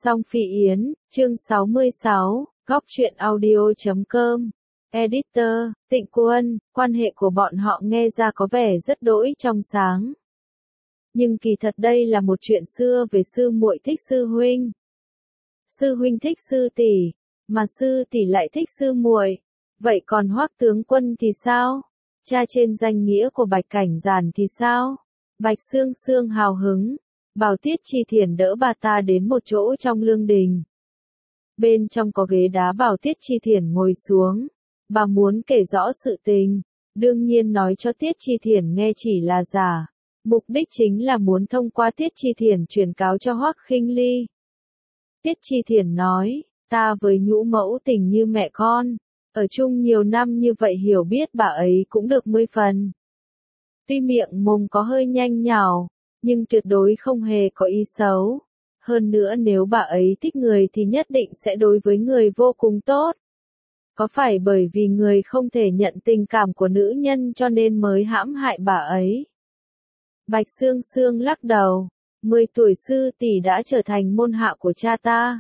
Song Phi Yến, chương 66, góc truyện audio.com. Editor, Tịnh Quân, quan hệ của bọn họ nghe ra có vẻ rất đỗi trong sáng. Nhưng kỳ thật đây là một chuyện xưa về sư muội thích sư huynh. Sư huynh thích sư tỷ, mà sư tỷ lại thích sư muội. Vậy còn Hoắc tướng quân thì sao? Cha trên danh nghĩa của Bạch Cảnh Giản thì sao? Bạch Sương Sương hào hứng, bảo Tiết Chi Thiển đỡ bà ta đến một chỗ trong lương đình. Bên trong có ghế đá bảo Tiết Chi Thiển ngồi xuống. Bà muốn kể rõ sự tình, đương nhiên nói cho Tiết Chi Thiển nghe chỉ là giả. Mục đích chính là muốn thông qua Tiết Chi Thiển truyền cáo cho Hoắc Khinh Ly. Tiết Chi Thiển nói, ta với nhũ mẫu tình như mẹ con, ở chung nhiều năm như vậy hiểu biết bà ấy cũng được 10 phần. Tuy miệng mồm có hơi nhanh nhảu, nhưng tuyệt đối không hề có ý xấu. Hơn nữa nếu bà ấy thích người thì nhất định sẽ đối với người vô cùng tốt. Có phải bởi vì người không thể nhận tình cảm của nữ nhân cho nên mới hãm hại bà ấy? Bạch Sương Sương lắc đầu, 10 tuổi sư tỷ đã trở thành môn hạ của cha ta.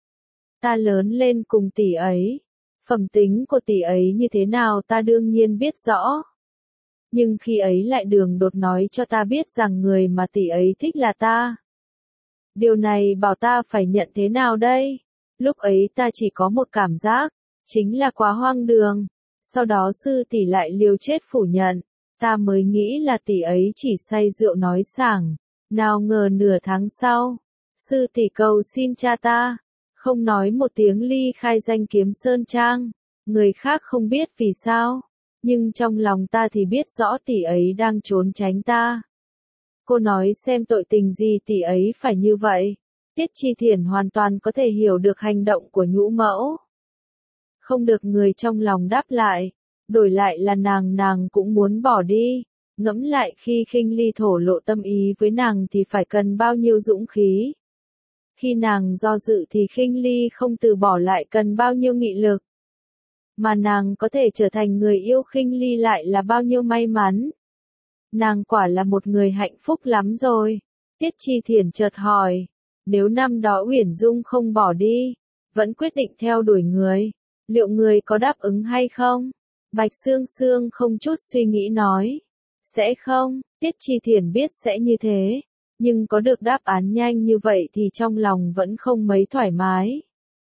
Ta lớn lên cùng tỷ ấy. Phẩm tính của tỷ ấy như thế nào ta đương nhiên biết rõ. Nhưng khi ấy lại đường đột nói cho ta biết rằng người mà tỷ ấy thích là ta. Điều này bảo ta phải nhận thế nào đây? Lúc ấy ta chỉ có một cảm giác, chính là quá hoang đường. Sau đó sư tỷ lại liều chết phủ nhận, ta mới nghĩ là tỷ ấy chỉ say rượu nói sảng. Nào ngờ nửa tháng sau, sư tỷ cầu xin cha ta, không nói một tiếng ly khai danh Kiếm Sơn Trang. Người khác không biết vì sao, nhưng trong lòng ta thì biết rõ tỷ ấy đang trốn tránh ta. Cô nói xem tội tình gì tỷ ấy phải như vậy. Tiết Chi Thiển hoàn toàn có thể hiểu được hành động của nhũ mẫu. Không được người trong lòng đáp lại, đổi lại là nàng cũng muốn bỏ đi. Ngẫm lại khi Khinh Ly thổ lộ tâm ý với nàng thì phải cần bao nhiêu dũng khí. Khi nàng do dự thì Khinh Ly không từ bỏ lại cần bao nhiêu nghị lực. Mà nàng có thể trở thành người yêu Khinh Ly lại là bao nhiêu may mắn. Nàng quả là một người hạnh phúc lắm rồi. Tiết Chi Thiển chợt hỏi, nếu năm đó Uyển Dung không bỏ đi, vẫn quyết định theo đuổi người, liệu người có đáp ứng hay không? Bạch Sương Sương không chút suy nghĩ nói, sẽ không. Tiết Chi Thiển biết sẽ như thế, nhưng có được đáp án nhanh như vậy thì trong lòng vẫn không mấy thoải mái.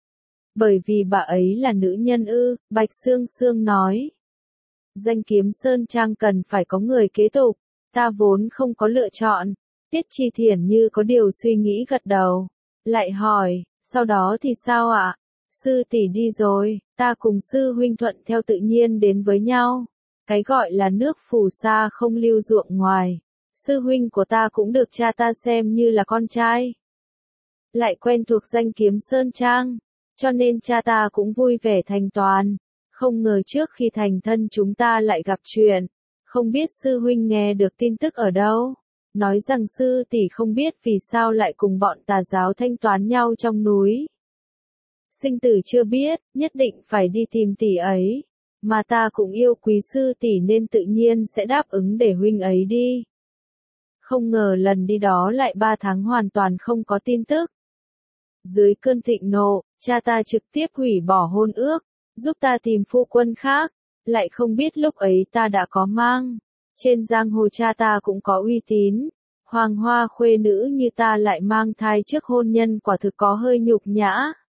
Bởi vì bà ấy là nữ nhân ư? Bạch Sương Sương nói. Danh Kiếm Sơn Trang cần phải có người kế tục, ta vốn không có lựa chọn. Tiết Chi Thiển như có điều suy nghĩ gật đầu, lại hỏi, sau đó thì sao ạ? Sư tỷ đi rồi, ta cùng sư huynh thuận theo tự nhiên đến với nhau. Cái gọi là nước phù sa không lưu ruộng ngoài. Sư huynh của ta cũng được cha ta xem như là con trai. Lại quen thuộc danh Kiếm Sơn Trang, cho nên cha ta cũng vui vẻ thành toàn. Không ngờ trước khi thành thân chúng ta lại gặp chuyện. Không biết sư huynh nghe được tin tức ở đâu. Nói rằng sư tỷ không biết vì sao lại cùng bọn tà giáo thanh toán nhau trong núi. Sinh tử chưa biết, nhất định phải đi tìm tỷ ấy. Mà ta cũng yêu quý sư tỷ nên tự nhiên sẽ đáp ứng để huynh ấy đi. Không ngờ lần đi đó lại 3 tháng hoàn toàn không có tin tức. Dưới cơn thịnh nộ, cha ta trực tiếp hủy bỏ hôn ước, giúp ta tìm phu quân khác. Lại không biết lúc ấy ta đã có mang. Trên giang hồ cha ta cũng có uy tín. Hoàng hoa khuê nữ như ta lại mang thai trước hôn nhân quả thực có hơi nhục nhã.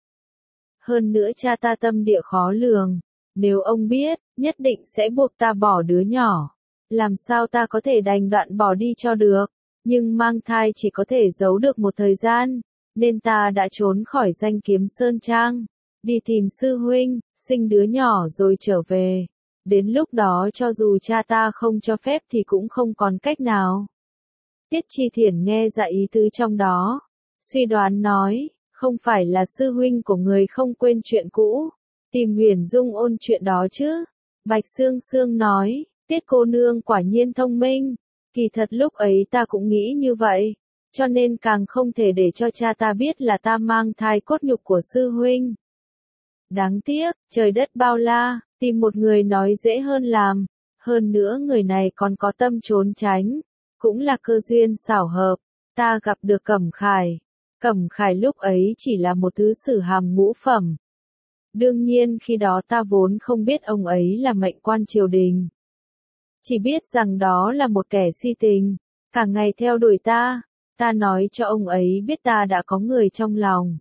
Hơn nữa cha ta tâm địa khó lường. Nếu ông biết, nhất định sẽ buộc ta bỏ đứa nhỏ. Làm sao ta có thể đành đoạn bỏ đi cho được. Nhưng mang thai chỉ có thể giấu được một thời gian. Nên ta đã trốn khỏi danh Kiếm Sơn Trang. Đi tìm sư huynh, sinh đứa nhỏ rồi trở về. Đến lúc đó cho dù cha ta không cho phép thì cũng không còn cách nào. Tiết Chi Thiển nghe ra ý tứ trong đó. Suy đoán nói, không phải là sư huynh của người không quên chuyện cũ. Tìm Uyển Dung ôn chuyện đó chứ. Bạch Sương Sương nói, Tiết cô nương quả nhiên thông minh. Kỳ thật lúc ấy ta cũng nghĩ như vậy. Cho nên càng không thể để cho cha ta biết là ta mang thai cốt nhục của sư huynh. Đáng tiếc, trời đất bao la, tìm một người nói dễ hơn làm. Hơn nữa người này còn có tâm trốn tránh. Cũng là cơ duyên xảo hợp. Ta gặp được Cẩm Khải. Cẩm Khải lúc ấy chỉ là một thứ sử hàm ngũ phẩm. Đương nhiên khi đó ta vốn không biết ông ấy là mệnh quan triều đình. Chỉ biết rằng đó là một kẻ si tình, cả ngày theo đuổi ta. Ta nói cho ông ấy biết ta đã có người trong lòng.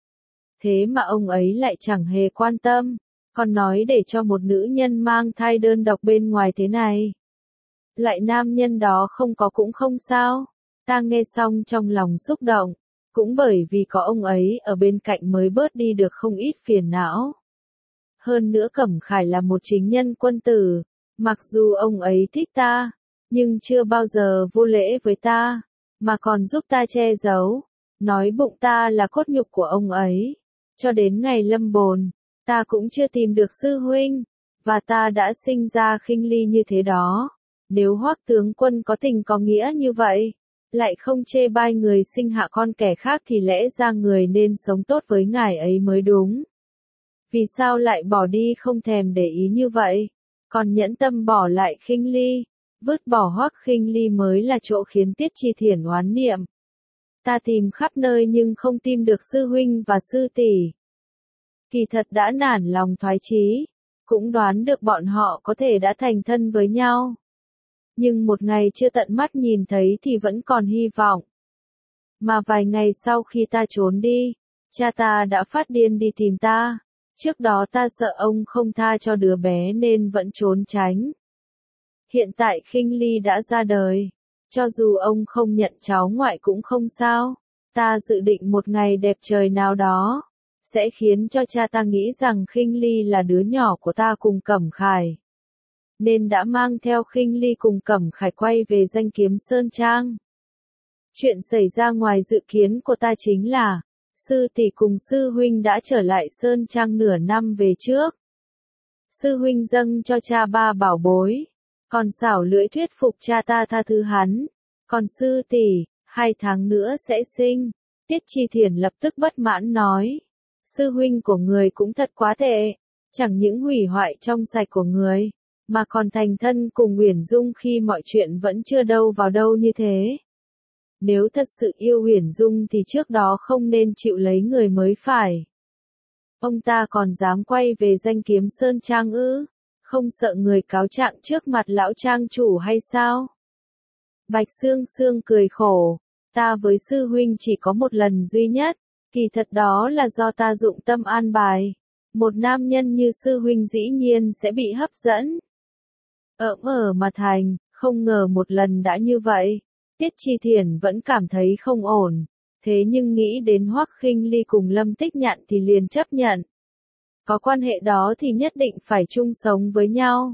Thế mà ông ấy lại chẳng hề quan tâm, còn nói để cho một nữ nhân mang thai đơn độc bên ngoài thế này. Loại nam nhân đó không có cũng không sao. Ta nghe xong trong lòng xúc động, cũng bởi vì có ông ấy ở bên cạnh mới bớt đi được không ít phiền não. Hơn nữa Cẩm Khải là một chính nhân quân tử, mặc dù ông ấy thích ta, nhưng chưa bao giờ vô lễ với ta, mà còn giúp ta che giấu, nói bụng ta là cốt nhục của ông ấy. Cho đến ngày lâm bồn, ta cũng chưa tìm được sư huynh, và ta đã sinh ra khinh ly như thế đó. Nếu Hoắc tướng quân có tình có nghĩa như vậy, lại không chê bai người sinh hạ con kẻ khác thì lẽ ra người nên sống tốt với ngài ấy mới đúng. Vì sao lại bỏ đi không thèm để ý như vậy, còn nhẫn tâm bỏ lại khinh ly, vứt bỏ Hoắc khinh ly mới là chỗ khiến Tiết Chi Thiển oán niệm. Ta tìm khắp nơi nhưng không tìm được sư huynh và sư tỷ. Kỳ thật đã nản lòng thoái chí, cũng đoán được bọn họ có thể đã thành thân với nhau. Nhưng một ngày chưa tận mắt nhìn thấy thì vẫn còn hy vọng. Mà vài ngày sau khi ta trốn đi, cha ta đã phát điên đi tìm ta. Trước đó ta sợ ông không tha cho đứa bé nên vẫn trốn tránh. Hiện tại khinh ly đã ra đời. Cho dù ông không nhận cháu ngoại cũng không sao. Ta dự định một ngày đẹp trời nào đó, sẽ khiến cho cha ta nghĩ rằng khinh ly là đứa nhỏ của ta cùng Cẩm Khải. Nên đã mang theo khinh ly cùng Cẩm Khải quay về Danh Kiếm Sơn Trang. Chuyện xảy ra ngoài dự kiến của ta chính là, sư tỷ cùng sư huynh đã trở lại Sơn Trang nửa năm về trước. Sư huynh dâng cho cha 3 bảo bối, còn xảo lưỡi thuyết phục cha ta tha thứ hắn. Còn sư tỷ, 2 tháng nữa sẽ sinh. Tiết Chi Thiển lập tức bất mãn nói, sư huynh của người cũng thật quá tệ, chẳng những hủy hoại trong sạch của người, mà còn thành thân cùng Uyển Dung khi mọi chuyện vẫn chưa đâu vào đâu như thế. Nếu thật sự yêu Uyển Dung thì trước đó không nên chịu lấy người mới phải. Ông ta còn dám quay về Danh Kiếm Sơn Trang ư? Không sợ người cáo trạng trước mặt lão trang chủ hay sao? Bạch Sương Sương cười khổ, ta với sư huynh chỉ có một lần duy nhất, kỳ thật đó là do ta dụng tâm an bài. Một nam nhân như sư huynh dĩ nhiên sẽ bị hấp dẫn. Mà thành, không ngờ một lần đã như vậy. Tiết Chi Thiển vẫn cảm thấy không ổn, thế nhưng nghĩ đến Hoắc Khinh Ly cùng Lâm Tích Nhạn thì liền chấp nhận. Có quan hệ đó thì nhất định phải chung sống với nhau.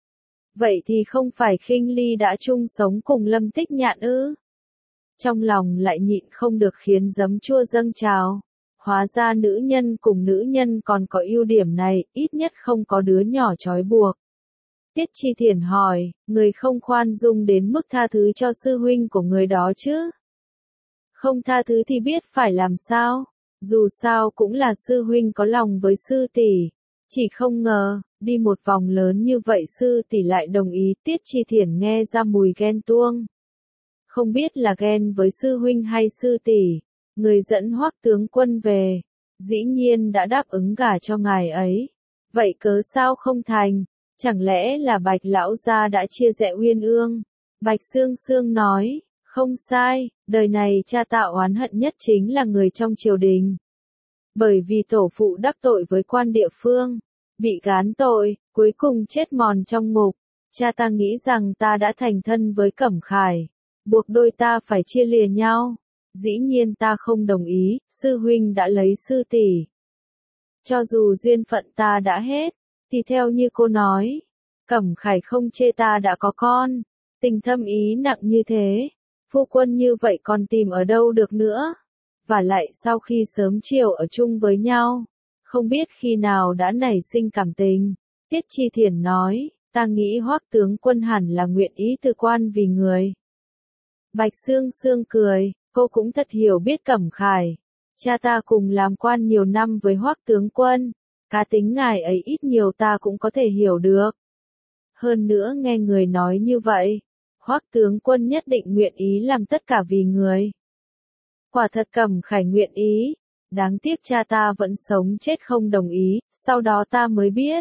Vậy thì không phải Khinh Ly đã chung sống cùng Lâm Tích Nhạn ư? Trong lòng lại nhịn không được khiến giấm chua dâng trào. Hóa ra nữ nhân cùng nữ nhân còn có ưu điểm này, ít nhất không có đứa nhỏ trói buộc. Tiết Chi Thiển hỏi, người không khoan dung đến mức tha thứ cho sư huynh của người đó chứ? Không tha thứ thì biết phải làm sao? Dù sao cũng là sư huynh có lòng với sư tỷ. Chỉ không ngờ, đi một vòng lớn như vậy sư tỷ lại đồng ý. Tiết Chi Thiển nghe ra mùi ghen tuông. Không biết là ghen với sư huynh hay sư tỷ. Người dẫn Hoắc tướng quân về, dĩ nhiên đã đáp ứng gả cho ngài ấy. Vậy cớ sao không thành? Chẳng lẽ là Bạch lão gia đã chia rẽ uyên ương? Bạch Sương Sương nói, không sai, đời này cha ta oán hận nhất chính là người trong triều đình. Bởi vì tổ phụ đắc tội với quan địa phương, bị gán tội, cuối cùng chết mòn trong ngục. Cha ta nghĩ rằng ta đã thành thân với Cẩm Khải, buộc đôi ta phải chia lìa nhau. Dĩ nhiên ta không đồng ý, sư huynh đã lấy sư tỷ. Cho dù duyên phận ta đã hết, thì theo như cô nói, Cẩm Khải không chê ta đã có con, tình thâm ý nặng như thế, phu quân như vậy còn tìm ở đâu được nữa. Và lại sau khi sớm chiều ở chung với nhau, không biết khi nào đã nảy sinh cảm tình. Tiết Chi Thiển nói, ta nghĩ Hoắc tướng quân hẳn là nguyện ý từ quan vì người. Bạch Sương Sương cười, cô cũng thật hiểu biết Cẩm Khải. Cha ta cùng làm quan nhiều năm với Hoắc tướng quân, cá tính ngài ấy ít nhiều ta cũng có thể hiểu được. Hơn nữa nghe người nói như vậy, Hoắc tướng quân nhất định nguyện ý làm tất cả vì người. Quả thật Cẩm Khải nguyện ý. Đáng tiếc cha ta vẫn sống chết không đồng ý, sau đó ta mới biết.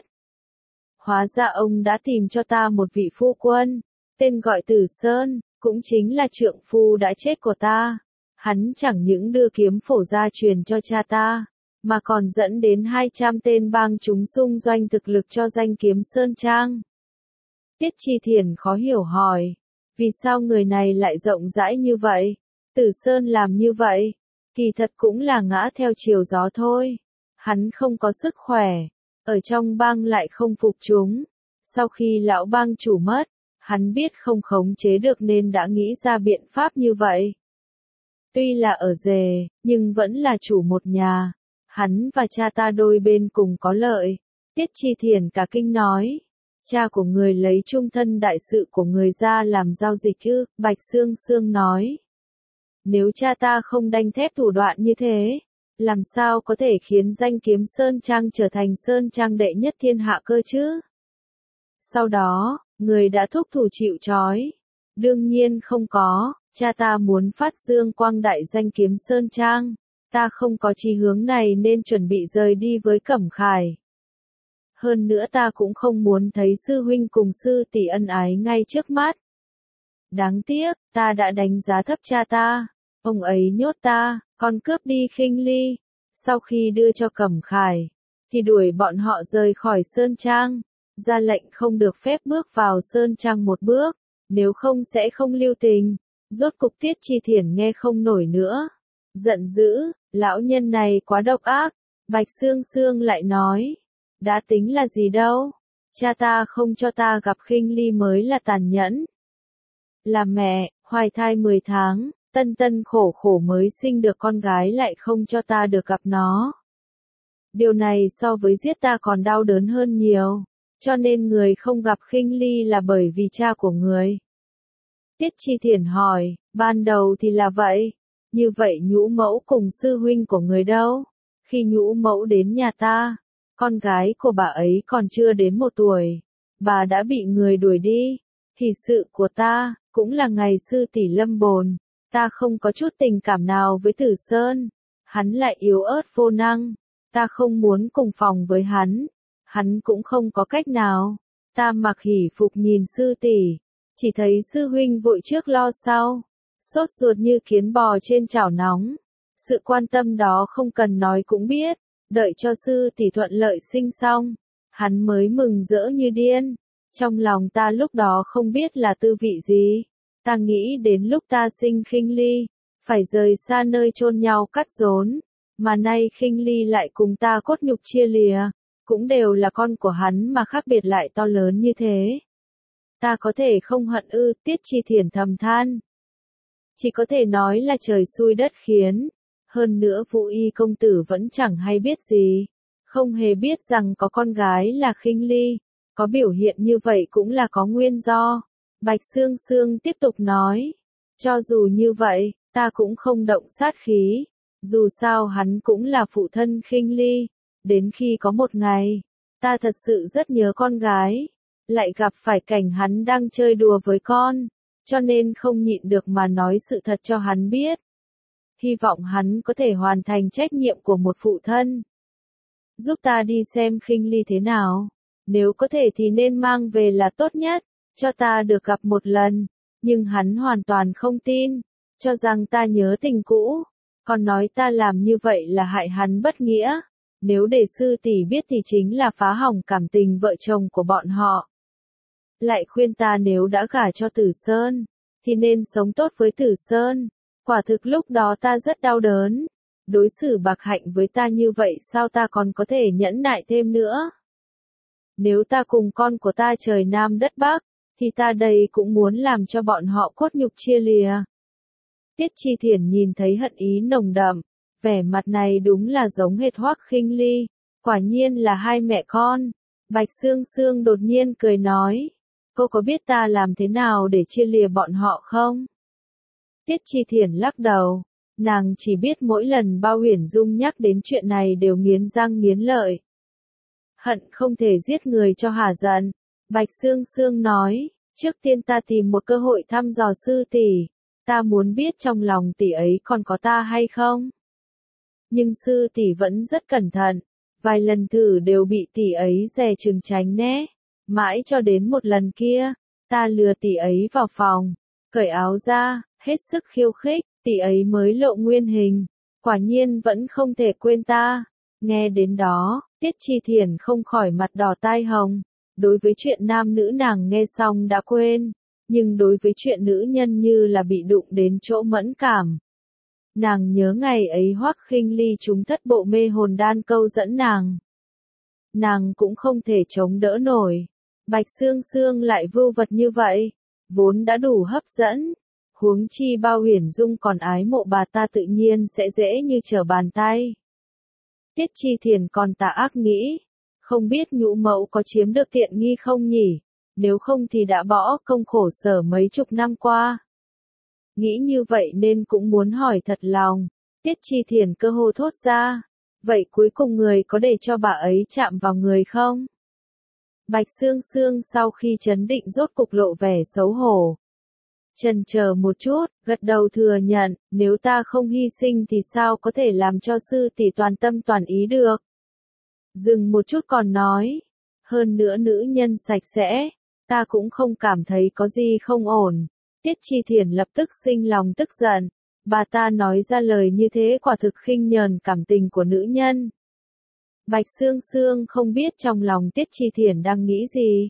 Hóa ra ông đã tìm cho ta một vị phu quân, tên gọi Tử Sơn, cũng chính là trượng phu đã chết của ta. Hắn chẳng những đưa kiếm phổ gia truyền cho cha ta, mà còn dẫn đến 200 tên bang chúng xung doanh thực lực cho danh kiếm Sơn Trang. Tiết Chi Thiền khó hiểu hỏi, vì sao người này lại rộng rãi như vậy? Tử Sơn làm như vậy, kỳ thật cũng là ngã theo chiều gió thôi. Hắn không có sức khỏe, ở trong bang lại không phục chúng. Sau khi lão bang chủ mất, hắn biết không khống chế được nên đã nghĩ ra biện pháp như vậy. Tuy là ở rể, nhưng vẫn là chủ một nhà. Hắn và cha ta đôi bên cùng có lợi. Tiết Chi Thiền cả kinh nói. Cha của người lấy trung thân đại sự của người ra làm giao dịch chứ, Bạch Sương Sương nói. Nếu cha ta không đanh thép thủ đoạn như thế, làm sao có thể khiến danh kiếm Sơn Trang trở thành Sơn Trang đệ nhất thiên hạ cơ chứ? Sau đó, người đã thúc thủ chịu trói. Đương nhiên không có, cha ta muốn phát dương quang đại danh kiếm Sơn Trang. Ta không có chí hướng này nên chuẩn bị rời đi với Cẩm Khải. Hơn nữa ta cũng không muốn thấy sư huynh cùng sư tỷ ân ái ngay trước mắt. Đáng tiếc, ta đã đánh giá thấp cha ta. Ông ấy nhốt ta, còn cướp đi Khinh Ly. Sau khi đưa cho Cẩm Khải, thì đuổi bọn họ rời khỏi Sơn Trang. Ra lệnh không được phép bước vào Sơn Trang một bước, nếu không sẽ không lưu tình. Rốt cục Tiết Chi Thiền nghe không nổi nữa. Giận dữ, lão nhân này quá độc ác. Bạch Sương Sương lại nói, đã tính là gì đâu. Cha ta không cho ta gặp Khinh Ly mới là tàn nhẫn. Là mẹ, hoài thai 10 tháng, tân tân khổ khổ mới sinh được con gái lại không cho ta được gặp nó. Điều này so với giết ta còn đau đớn hơn nhiều. Cho nên người không gặp Khinh Ly là bởi vì cha của người. Tiết Chi Thiền hỏi, ban đầu thì là vậy. Như vậy Nhũ Mẫu cùng sư huynh của người đâu? Khi Nhũ Mẫu đến nhà ta, con gái của bà ấy còn chưa đến 1 tuổi. Bà đã bị người đuổi đi. Hỷ sự của ta, cũng là ngày sư tỷ lâm bồn. Ta không có chút tình cảm nào với Tử Sơn. Hắn lại yếu ớt vô năng. Ta không muốn cùng phòng với hắn. Hắn cũng không có cách nào. Ta mặc hỉ phục nhìn sư tỷ, chỉ thấy sư huynh vội trước lo sau, sốt ruột như kiến bò trên chảo nóng. Sự quan tâm đó không cần nói cũng biết, đợi cho sư tỷ thuận lợi sinh xong, hắn mới mừng rỡ như điên. Trong lòng ta lúc đó không biết là tư vị gì. Ta nghĩ đến lúc ta sinh Khinh Ly, phải rời xa nơi chôn nhau cắt rốn, mà nay Khinh Ly lại cùng ta cốt nhục chia lìa. Cũng đều là con của hắn mà khác biệt lại to lớn như thế. Ta có thể không hận ư? Tiết Chi Thiền thầm than. Chỉ có thể nói là trời xui đất khiến. Hơn nữa Vũ Y công tử vẫn chẳng hay biết gì. Không hề biết rằng có con gái là Khinh Ly. Có biểu hiện như vậy cũng là có nguyên do. Bạch Sương Sương tiếp tục nói. Cho dù như vậy, ta cũng không động sát khí. Dù sao hắn cũng là phụ thân Khinh Ly. Đến khi có một ngày, ta thật sự rất nhớ con gái, lại gặp phải cảnh hắn đang chơi đùa với con, cho nên không nhịn được mà nói sự thật cho hắn biết. Hy vọng hắn có thể hoàn thành trách nhiệm của một phụ thân. Giúp ta đi xem Khinh Ly thế nào, nếu có thể thì nên mang về là tốt nhất, cho ta được gặp một lần, nhưng hắn hoàn toàn không tin, cho rằng ta nhớ tình cũ, còn nói ta làm như vậy là hại hắn bất nghĩa. Nếu để sư tỷ biết thì chính là phá hỏng cảm tình vợ chồng của bọn họ. Lại khuyên ta nếu đã gả cho Tử Sơn, thì nên sống tốt với Tử Sơn. Quả thực lúc đó ta rất đau đớn. Đối xử bạc hạnh với ta như vậy sao ta còn có thể nhẫn nại thêm nữa? Nếu ta cùng con của ta trời Nam đất Bắc, thì ta đây cũng muốn làm cho bọn họ cốt nhục chia lìa. Tiết Chi Thiền nhìn thấy hận ý nồng đậm. Vẻ mặt này đúng là giống hệt Hoắc Khinh Ly, quả nhiên là hai mẹ con. Bạch Sương Sương đột nhiên cười nói, cô có biết ta làm thế nào để chia lìa bọn họ không? Tiết Chi Thiền lắc đầu, nàng chỉ biết mỗi lần Bao Huyền Dung nhắc đến chuyện này đều nghiến răng nghiến lợi. Hận không thể giết người cho hả giận. Bạch Sương Sương nói, trước tiên ta tìm một cơ hội thăm dò sư tỷ. Ta muốn biết trong lòng tỷ ấy còn có ta hay không. Nhưng sư tỷ vẫn rất cẩn thận, vài lần thử đều bị tỷ ấy dè chừng tránh né. Mãi cho đến một lần kia, ta lừa tỷ ấy vào phòng, cởi áo ra, hết sức khiêu khích, tỷ ấy mới lộ nguyên hình. Quả nhiên vẫn không thể quên ta. Nghe đến đó, Tiết Chi Thiển không khỏi mặt đỏ tai hồng. Đối với chuyện nam nữ nàng nghe xong đã quên, nhưng đối với chuyện nữ nhân như là bị đụng đến chỗ mẫn cảm. Nàng nhớ ngày ấy Hoắc Khinh Ly trúng thất bộ mê hồn đan câu dẫn nàng. Nàng cũng không thể chống đỡ nổi. Bạch Sương Sương lại vưu vật như vậy, vốn đã đủ hấp dẫn. Huống chi Bao Huyền Dung còn ái mộ bà ta tự nhiên sẽ dễ như trở bàn tay. Tiết Chi Thiền còn tà ác nghĩ, không biết nhũ mẫu có chiếm được tiện nghi không nhỉ, nếu không thì đã bỏ công khổ sở mấy chục năm qua. Nghĩ như vậy nên cũng muốn hỏi thật lòng, Tiết Chi Thiền cơ hồ thốt ra, vậy cuối cùng người có để cho bà ấy chạm vào người không? Bạch Sương Sương sau khi chấn định rốt cục lộ vẻ xấu hổ. Chần chờ một chút, gật đầu thừa nhận, nếu ta không hy sinh thì sao có thể làm cho sư tỷ toàn tâm toàn ý được. Dừng một chút còn nói, hơn nữa nữ nhân sạch sẽ, ta cũng không cảm thấy có gì không ổn. Tiết Chi Thiển lập tức sinh lòng tức giận, bà ta nói ra lời như thế quả thực khinh nhờn cảm tình của nữ nhân. Bạch Sương Sương không biết trong lòng Tiết Chi Thiển đang nghĩ gì.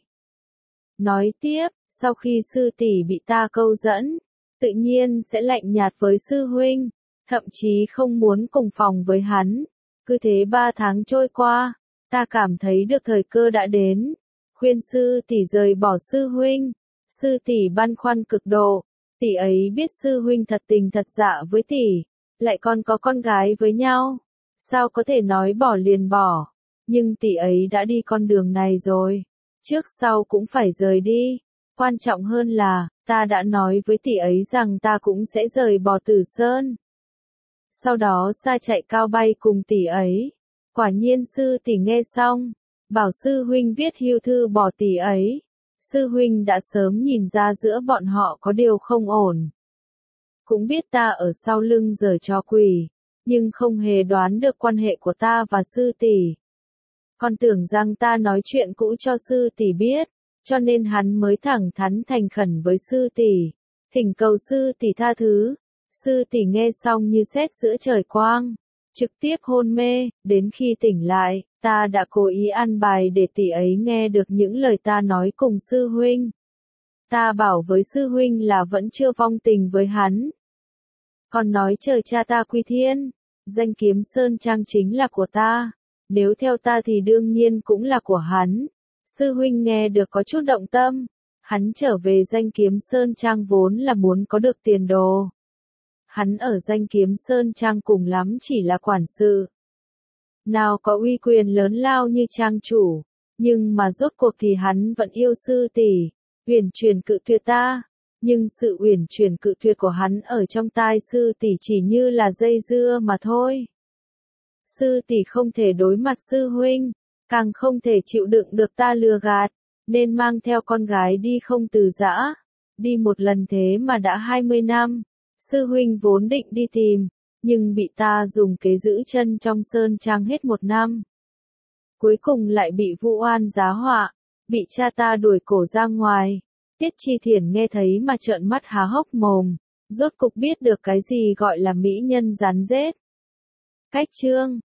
Nói tiếp, sau khi sư tỷ bị ta câu dẫn, tự nhiên sẽ lạnh nhạt với sư huynh, thậm chí không muốn cùng phòng với hắn. Cứ thế 3 tháng trôi qua, ta cảm thấy được thời cơ đã đến, khuyên sư tỷ rời bỏ sư huynh. Sư tỷ băn khoăn cực độ, tỷ ấy biết sư huynh thật tình thật dạ với tỷ, lại còn có con gái với nhau, sao có thể nói bỏ liền bỏ, nhưng tỷ ấy đã đi con đường này rồi, trước sau cũng phải rời đi. Quan trọng hơn là, ta đã nói với tỷ ấy rằng ta cũng sẽ rời bỏ Tử Sơn. Sau đó xa chạy cao bay cùng tỷ ấy. Quả nhiên sư tỷ nghe xong, bảo sư huynh viết hưu thư bỏ tỷ ấy. Sư huynh đã sớm nhìn ra giữa bọn họ có điều không ổn. Cũng biết ta ở sau lưng giở trò quỷ, nhưng không hề đoán được quan hệ của ta và sư tỷ. Còn tưởng rằng ta nói chuyện cũ cho sư tỷ biết, cho nên hắn mới thẳng thắn thành khẩn với sư tỷ, thỉnh cầu sư tỷ tha thứ. Sư tỷ nghe xong như sét giữa trời quang, trực tiếp hôn mê, đến khi tỉnh lại, ta đã cố ý an bài để tỷ ấy nghe được những lời ta nói cùng sư huynh. Ta bảo với sư huynh là vẫn chưa vong tình với hắn. Còn nói chờ cha ta quy thiên, danh kiếm Sơn Trang chính là của ta, nếu theo ta thì đương nhiên cũng là của hắn. Sư huynh nghe được có chút động tâm, hắn trở về danh kiếm Sơn Trang vốn là muốn có được tiền đồ. Hắn ở danh kiếm Sơn Trang cùng lắm chỉ là quản sự. Nào có uy quyền lớn lao như trang chủ, nhưng mà rốt cuộc thì hắn vẫn yêu sư tỷ, uyển chuyển cự tuyệt ta, nhưng sự uyển chuyển cự tuyệt của hắn ở trong tai sư tỷ chỉ như là dây dưa mà thôi. Sư tỷ không thể đối mặt sư huynh, càng không thể chịu đựng được ta lừa gạt, nên mang theo con gái đi không từ giã, đi một lần thế mà đã 20 năm. Sư huynh vốn định đi tìm, nhưng bị ta dùng kế giữ chân trong Sơn Trang hết 1 năm. Cuối cùng lại bị vu oan giá họa, bị cha ta đuổi cổ ra ngoài. Tiết Chi Thiển nghe thấy mà trợn mắt há hốc mồm, rốt cục biết được cái gì gọi là mỹ nhân rắn rết. Cách chương